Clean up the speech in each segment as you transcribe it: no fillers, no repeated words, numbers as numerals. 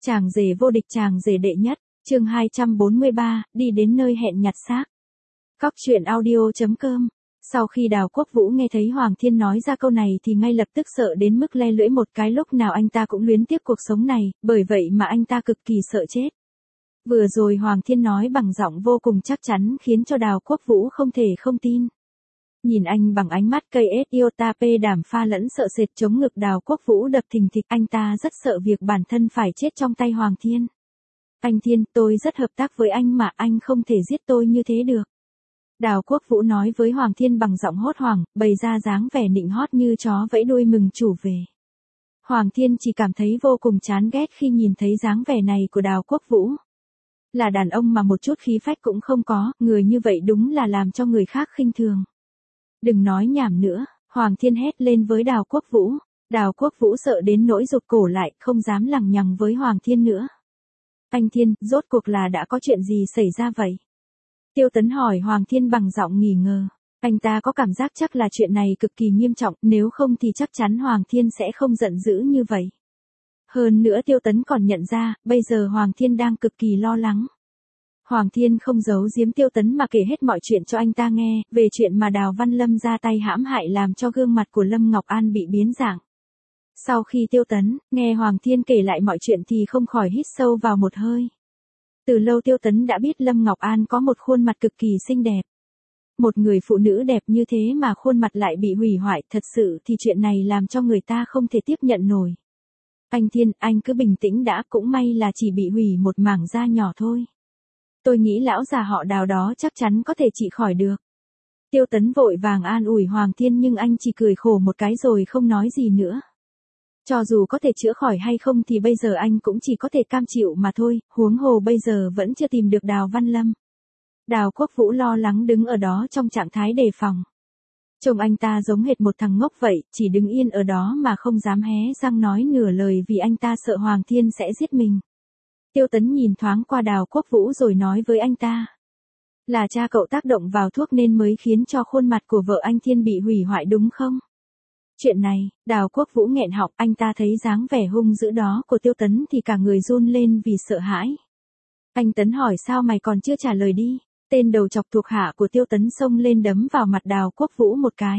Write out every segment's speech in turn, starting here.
Chàng rể vô địch, chàng rể đệ nhất, chương 243, đi đến nơi hẹn nhặt xác. Cóc truyện audio.com. Sau khi Đào Quốc Vũ nghe thấy Hoàng Thiên nói ra câu này thì ngay lập tức sợ đến mức le lưỡi một cái, lúc nào anh ta cũng luyến tiếc cuộc sống này, bởi vậy mà anh ta cực kỳ sợ chết. Vừa rồi Hoàng Thiên nói bằng giọng vô cùng chắc chắn khiến cho Đào Quốc Vũ không thể không tin. Nhìn anh bằng ánh mắt cây iota p đảm pha lẫn sợ sệt chống ngực, Đào Quốc Vũ đập thình thịch, anh ta rất sợ việc bản thân phải chết trong tay Hoàng Thiên. Anh Thiên, tôi rất hợp tác với anh mà anh không thể giết tôi như thế được. Đào Quốc Vũ nói với Hoàng Thiên bằng giọng hốt hoảng, bày ra dáng vẻ nịnh hót như chó vẫy đuôi mừng chủ về. Hoàng Thiên chỉ cảm thấy vô cùng chán ghét khi nhìn thấy dáng vẻ này của Đào Quốc Vũ. Là đàn ông mà một chút khí phách cũng không có, người như vậy đúng là làm cho người khác khinh thường. Đừng nói nhảm nữa, Hoàng Thiên hét lên với Đào Quốc Vũ. Đào Quốc Vũ sợ đến nỗi rụt cổ lại, không dám lằng nhằng với Hoàng Thiên nữa. Anh Thiên, rốt cuộc là đã có chuyện gì xảy ra vậy? Tiêu Tấn hỏi Hoàng Thiên bằng giọng nghi ngờ. Anh ta có cảm giác chắc là chuyện này cực kỳ nghiêm trọng, nếu không thì chắc chắn Hoàng Thiên sẽ không giận dữ như vậy. Hơn nữa Tiêu Tấn còn nhận ra, bây giờ Hoàng Thiên đang cực kỳ lo lắng. Hoàng Thiên không giấu giếm Tiêu Tấn mà kể hết mọi chuyện cho anh ta nghe, về chuyện mà Đào Văn Lâm ra tay hãm hại làm cho gương mặt của Lâm Ngọc An bị biến dạng. Sau khi Tiêu Tấn nghe Hoàng Thiên kể lại mọi chuyện thì không khỏi hít sâu vào một hơi. Từ lâu Tiêu Tấn đã biết Lâm Ngọc An có một khuôn mặt cực kỳ xinh đẹp. Một người phụ nữ đẹp như thế mà khuôn mặt lại bị hủy hoại, thật sự thì chuyện này làm cho người ta không thể tiếp nhận nổi. Anh Thiên, anh cứ bình tĩnh đã, cũng may là chỉ bị hủy một mảng da nhỏ thôi. Tôi nghĩ lão già họ Đào đó chắc chắn có thể trị khỏi được. Tiêu Tấn vội vàng an ủi Hoàng Thiên nhưng anh chỉ cười khổ một cái rồi không nói gì nữa. Cho dù có thể chữa khỏi hay không thì bây giờ anh cũng chỉ có thể cam chịu mà thôi, huống hồ bây giờ vẫn chưa tìm được Đào Văn Lâm. Đào Quốc Vũ lo lắng đứng ở đó trong trạng thái đề phòng. Trông anh ta giống hệt một thằng ngốc vậy, chỉ đứng yên ở đó mà không dám hé răng nói nửa lời vì anh ta sợ Hoàng Thiên sẽ giết mình. Tiêu Tấn nhìn thoáng qua Đào Quốc Vũ rồi nói với anh ta. Là cha cậu tác động vào thuốc nên mới khiến cho khuôn mặt của vợ anh Thiên bị hủy hoại đúng không? Chuyện này, Đào Quốc Vũ nghẹn họng, anh ta thấy dáng vẻ hung dữ đó của Tiêu Tấn thì cả người run lên vì sợ hãi. Anh Tấn hỏi sao mày còn chưa trả lời đi? Tên đầu chọc thuộc hạ của Tiêu Tấn xông lên đấm vào mặt Đào Quốc Vũ một cái.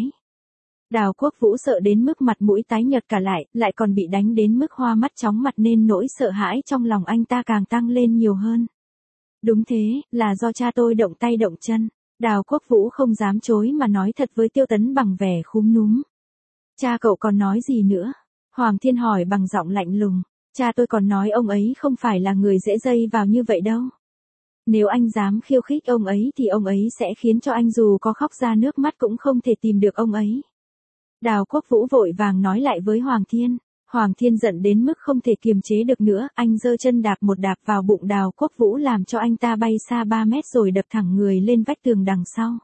Đào Quốc Vũ sợ đến mức mặt mũi tái nhợt cả lại còn bị đánh đến mức hoa mắt chóng mặt nên nỗi sợ hãi trong lòng anh ta càng tăng lên nhiều hơn. Đúng thế, là do cha tôi động tay động chân. Đào Quốc Vũ không dám chối mà nói thật với Tiêu Tấn bằng vẻ khúm núm. Cha cậu còn nói gì nữa? Hoàng Thiên hỏi bằng giọng lạnh lùng. Cha tôi còn nói ông ấy không phải là người dễ dây vào như vậy đâu. Nếu anh dám khiêu khích ông ấy thì ông ấy sẽ khiến cho anh dù có khóc ra nước mắt cũng không thể tìm được ông ấy. Đào Quốc Vũ vội vàng nói lại với Hoàng Thiên. Hoàng Thiên giận đến mức không thể kiềm chế được nữa, anh giơ chân đạp một đạp vào bụng Đào Quốc Vũ làm cho anh ta bay xa 3 mét rồi đập thẳng người lên vách tường đằng sau.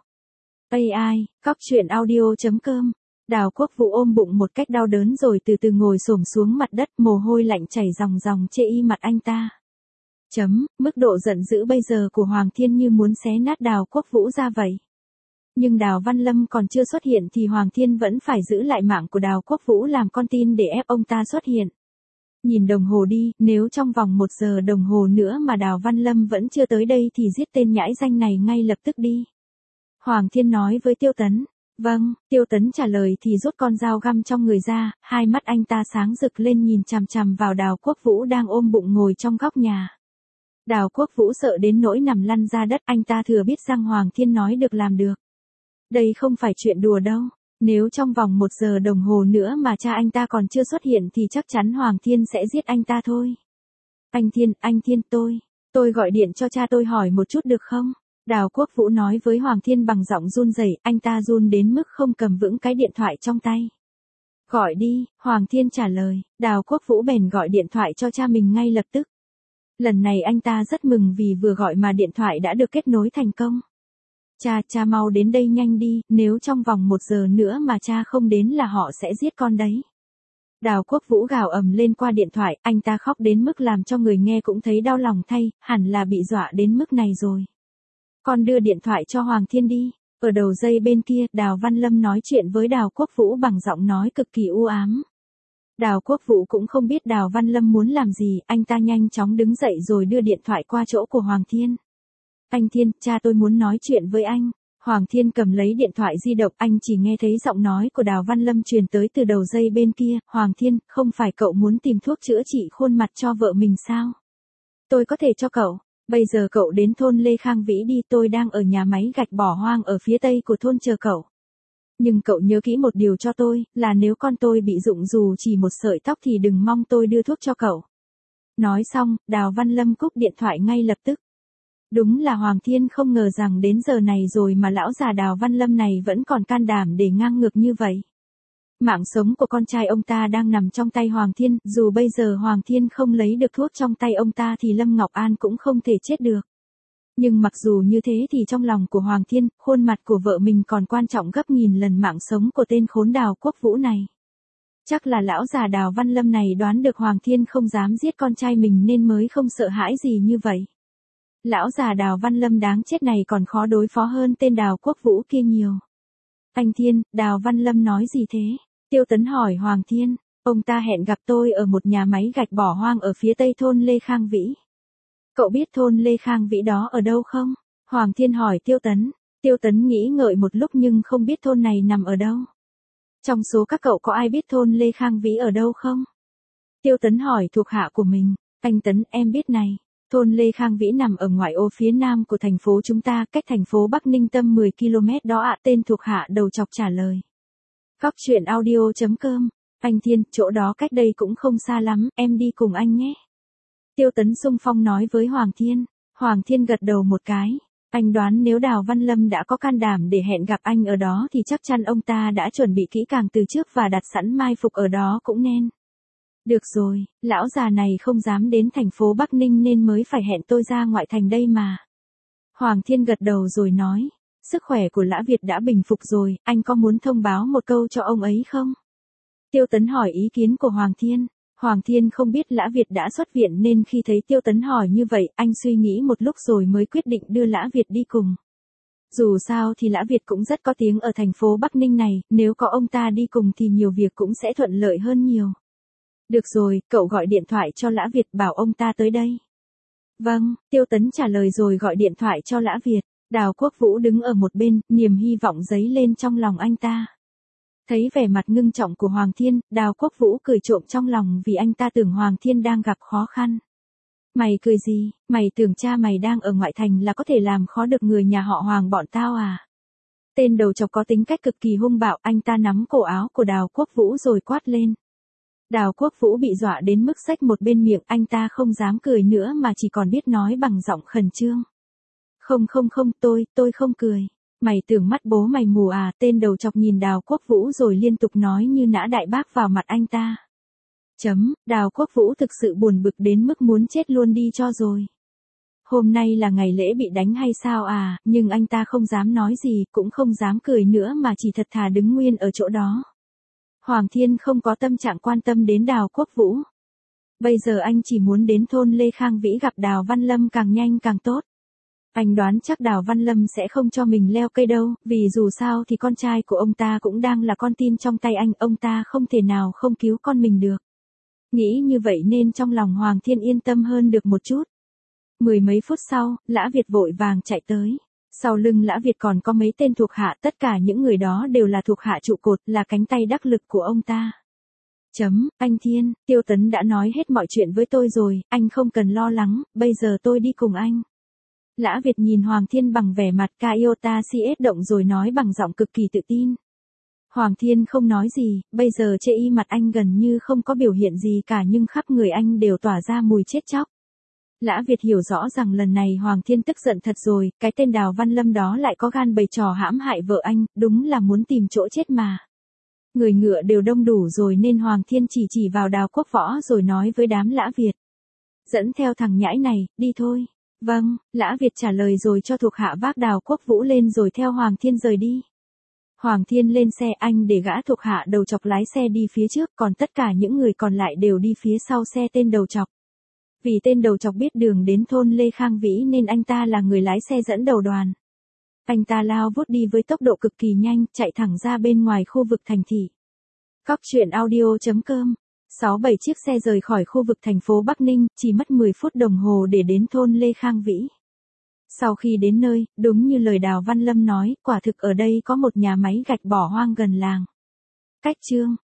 AI, cóc truyện audio.com. Đào Quốc Vũ ôm bụng một cách đau đớn rồi từ từ ngồi xổm xuống mặt đất, mồ hôi lạnh chảy ròng ròng chê y mặt anh ta. Mức độ giận dữ bây giờ của Hoàng Thiên như muốn xé nát Đào Quốc Vũ ra vậy. Nhưng Đào Văn Lâm còn chưa xuất hiện thì Hoàng Thiên vẫn phải giữ lại mạng của Đào Quốc Vũ làm con tin để ép ông ta xuất hiện. Nhìn đồng hồ đi, nếu trong vòng 1 giờ đồng hồ nữa mà Đào Văn Lâm vẫn chưa tới đây thì giết tên nhãi danh này ngay lập tức đi. Hoàng Thiên nói với Tiêu Tấn. Vâng, Tiêu Tấn trả lời thì rút con dao găm trong người ra, hai mắt anh ta sáng rực lên nhìn chằm chằm vào Đào Quốc Vũ đang ôm bụng ngồi trong góc nhà. Đào Quốc Vũ sợ đến nỗi nằm lăn ra đất, anh ta thừa biết rằng Hoàng Thiên nói được làm được. Đây không phải chuyện đùa đâu, nếu trong vòng 1 giờ đồng hồ nữa mà cha anh ta còn chưa xuất hiện thì chắc chắn Hoàng Thiên sẽ giết anh ta thôi. Anh Thiên, tôi gọi điện cho cha tôi hỏi một chút được không? Đào Quốc Vũ nói với Hoàng Thiên bằng giọng run rẩy, anh ta run đến mức không cầm vững cái điện thoại trong tay. Gọi đi, Hoàng Thiên trả lời, Đào Quốc Vũ bèn gọi điện thoại cho cha mình ngay lập tức. Lần này anh ta rất mừng vì vừa gọi mà điện thoại đã được kết nối thành công. Cha mau đến đây nhanh đi, nếu trong vòng 1 giờ nữa mà cha không đến là họ sẽ giết con đấy. Đào Quốc Vũ gào ầm lên qua điện thoại, anh ta khóc đến mức làm cho người nghe cũng thấy đau lòng thay, hẳn là bị dọa đến mức này rồi. Con đưa điện thoại cho Hoàng Thiên đi. Ở đầu dây bên kia, Đào Văn Lâm nói chuyện với Đào Quốc Vũ bằng giọng nói cực kỳ u ám. Đào Quốc Vũ cũng không biết Đào Văn Lâm muốn làm gì, anh ta nhanh chóng đứng dậy rồi đưa điện thoại qua chỗ của Hoàng Thiên. Anh Thiên, cha tôi muốn nói chuyện với anh. Hoàng Thiên cầm lấy điện thoại di động, anh chỉ nghe thấy giọng nói của Đào Văn Lâm truyền tới từ đầu dây bên kia. Hoàng Thiên, không phải cậu muốn tìm thuốc chữa trị khuôn mặt cho vợ mình sao? Tôi có thể cho cậu. Bây giờ cậu đến thôn Lê Khang Vĩ đi, tôi đang ở nhà máy gạch bỏ hoang ở phía tây của thôn chờ cậu. Nhưng cậu nhớ kỹ một điều cho tôi, là nếu con tôi bị rụng dù chỉ một sợi tóc thì đừng mong tôi đưa thuốc cho cậu. Nói xong, Đào Văn Lâm cúp điện thoại ngay lập tức. Đúng là Hoàng Thiên không ngờ rằng đến giờ này rồi mà lão già Đào Văn Lâm này vẫn còn can đảm để ngang ngược như vậy. Mạng sống của con trai ông ta đang nằm trong tay Hoàng Thiên, dù bây giờ Hoàng Thiên không lấy được thuốc trong tay ông ta thì Lâm Ngọc An cũng không thể chết được. Nhưng mặc dù như thế thì trong lòng của Hoàng Thiên, khuôn mặt của vợ mình còn quan trọng gấp nghìn lần mạng sống của tên khốn Đào Quốc Vũ này. Chắc là lão già Đào Văn Lâm này đoán được Hoàng Thiên không dám giết con trai mình nên mới không sợ hãi gì như vậy. Lão già Đào Văn Lâm đáng chết này còn khó đối phó hơn tên Đào Quốc Vũ kia nhiều. Anh Thiên, Đào Văn Lâm nói gì thế? Tiêu Tấn hỏi Hoàng Thiên. Ông ta hẹn gặp tôi ở một nhà máy gạch bỏ hoang ở phía tây thôn Lê Khang Vĩ. Cậu biết thôn Lê Khang Vĩ đó ở đâu không? Hoàng Thiên hỏi Tiêu Tấn. Tiêu Tấn nghĩ ngợi một lúc nhưng không biết thôn này nằm ở đâu. Trong số các cậu có ai biết thôn Lê Khang Vĩ ở đâu không? Tiêu Tấn hỏi thuộc hạ của mình. Anh Tấn, em biết này. Thôn Lê Khang Vĩ nằm ở ngoại ô phía nam của thành phố chúng ta, cách thành phố Bắc Ninh tầm 10 km đó ạ. Tên thuộc hạ đầu chọc trả lời. Cóc truyện audio.com. Anh Thiên, chỗ đó cách đây cũng không xa lắm, em đi cùng anh nhé. Tiêu Tấn xung phong nói với Hoàng Thiên. Hoàng Thiên gật đầu một cái. Anh đoán nếu Đào Văn Lâm đã có can đảm để hẹn gặp anh ở đó thì chắc chắn ông ta đã chuẩn bị kỹ càng từ trước và đặt sẵn mai phục ở đó cũng nên. Được rồi, lão già này không dám đến thành phố Bắc Ninh nên mới phải hẹn tôi ra ngoại thành đây mà. Hoàng Thiên gật đầu rồi nói. Sức khỏe của Lã Việt đã bình phục rồi, anh có muốn thông báo một câu cho ông ấy không? Tiêu Tấn hỏi ý kiến của Hoàng Thiên. Hoàng Thiên không biết Lã Việt đã xuất viện nên khi thấy Tiêu Tấn hỏi như vậy, anh suy nghĩ một lúc rồi mới quyết định đưa Lã Việt đi cùng. Dù sao thì Lã Việt cũng rất có tiếng ở thành phố Bắc Ninh này, nếu có ông ta đi cùng thì nhiều việc cũng sẽ thuận lợi hơn nhiều. Được rồi, cậu gọi điện thoại cho Lã Việt bảo ông ta tới đây. Vâng, Tiêu Tấn trả lời rồi gọi điện thoại cho Lã Việt. Đào Quốc Vũ đứng ở một bên, niềm hy vọng dấy lên trong lòng anh ta. Thấy vẻ mặt ngưng trọng của Hoàng Thiên, Đào Quốc Vũ cười trộm trong lòng vì anh ta tưởng Hoàng Thiên đang gặp khó khăn. Mày cười gì, mày tưởng cha mày đang ở ngoại thành là có thể làm khó được người nhà họ Hoàng bọn tao à? Tên đầu chọc có tính cách cực kỳ hung bạo, anh ta nắm cổ áo của Đào Quốc Vũ rồi quát lên. Đào Quốc Vũ bị dọa đến mức xách một bên miệng, anh ta không dám cười nữa mà chỉ còn biết nói bằng giọng khẩn trương. Không, tôi không cười. Mày tưởng mắt bố mày mù à? Tên đầu chọc nhìn Đào Quốc Vũ rồi liên tục nói như nã đại bác vào mặt anh ta. Đào Quốc Vũ thực sự buồn bực đến mức muốn chết luôn đi cho rồi. Hôm nay là ngày lễ bị đánh hay sao à? Nhưng anh ta không dám nói gì, cũng không dám cười nữa mà chỉ thật thà đứng nguyên ở chỗ đó. Hoàng Thiên không có tâm trạng quan tâm đến Đào Quốc Vũ. Bây giờ anh chỉ muốn đến thôn Lê Khang Vĩ gặp Đào Văn Lâm càng nhanh càng tốt. Anh đoán chắc Đào Văn Lâm sẽ không cho mình leo cây đâu, vì dù sao thì con trai của ông ta cũng đang là con tin trong tay anh, ông ta không thể nào không cứu con mình được. Nghĩ như vậy nên trong lòng Hoàng Thiên yên tâm hơn được một chút. Mười mấy phút sau, Lã Việt vội vàng chạy tới. Sau lưng Lã Việt còn có mấy tên thuộc hạ, tất cả những người đó đều là thuộc hạ trụ cột, là cánh tay đắc lực của ông ta. Anh Thiên, Tiêu Tấn đã nói hết mọi chuyện với tôi rồi, anh không cần lo lắng, bây giờ tôi đi cùng anh. Lã Việt nhìn Hoàng Thiên bằng vẻ mặt Iota CS động rồi nói bằng giọng cực kỳ tự tin. Hoàng Thiên không nói gì, bây giờ chê y mặt anh gần như không có biểu hiện gì cả nhưng khắp người anh đều tỏa ra mùi chết chóc. Lã Việt hiểu rõ rằng lần này Hoàng Thiên tức giận thật rồi, cái tên Đào Văn Lâm đó lại có gan bày trò hãm hại vợ anh, đúng là muốn tìm chỗ chết mà. Người ngựa đều đông đủ rồi nên Hoàng Thiên chỉ vào Đào Quốc Võ rồi nói với đám Lã Việt. Dẫn theo thằng nhãi này, đi thôi. Vâng, Lã Việt trả lời rồi cho thuộc hạ vác Đào Quốc Vũ lên rồi theo Hoàng Thiên rời đi. Hoàng Thiên lên xe anh để gã thuộc hạ đầu chọc lái xe đi phía trước, còn tất cả những người còn lại đều đi phía sau xe tên đầu chọc. Vì tên đầu chọc biết đường đến thôn Lê Khang Vĩ nên anh ta là người lái xe dẫn đầu đoàn. Anh ta lao vút đi với tốc độ cực kỳ nhanh, chạy thẳng ra bên ngoài khu vực thành thị. Cóc truyện audio.com 6-7 chiếc xe rời khỏi khu vực thành phố Bắc Ninh, chỉ mất 10 phút đồng hồ để đến thôn Lê Khang Vĩ. Sau khi đến nơi, đúng như lời Đào Văn Lâm nói, quả thực ở đây có một nhà máy gạch bỏ hoang gần làng. Cách Chương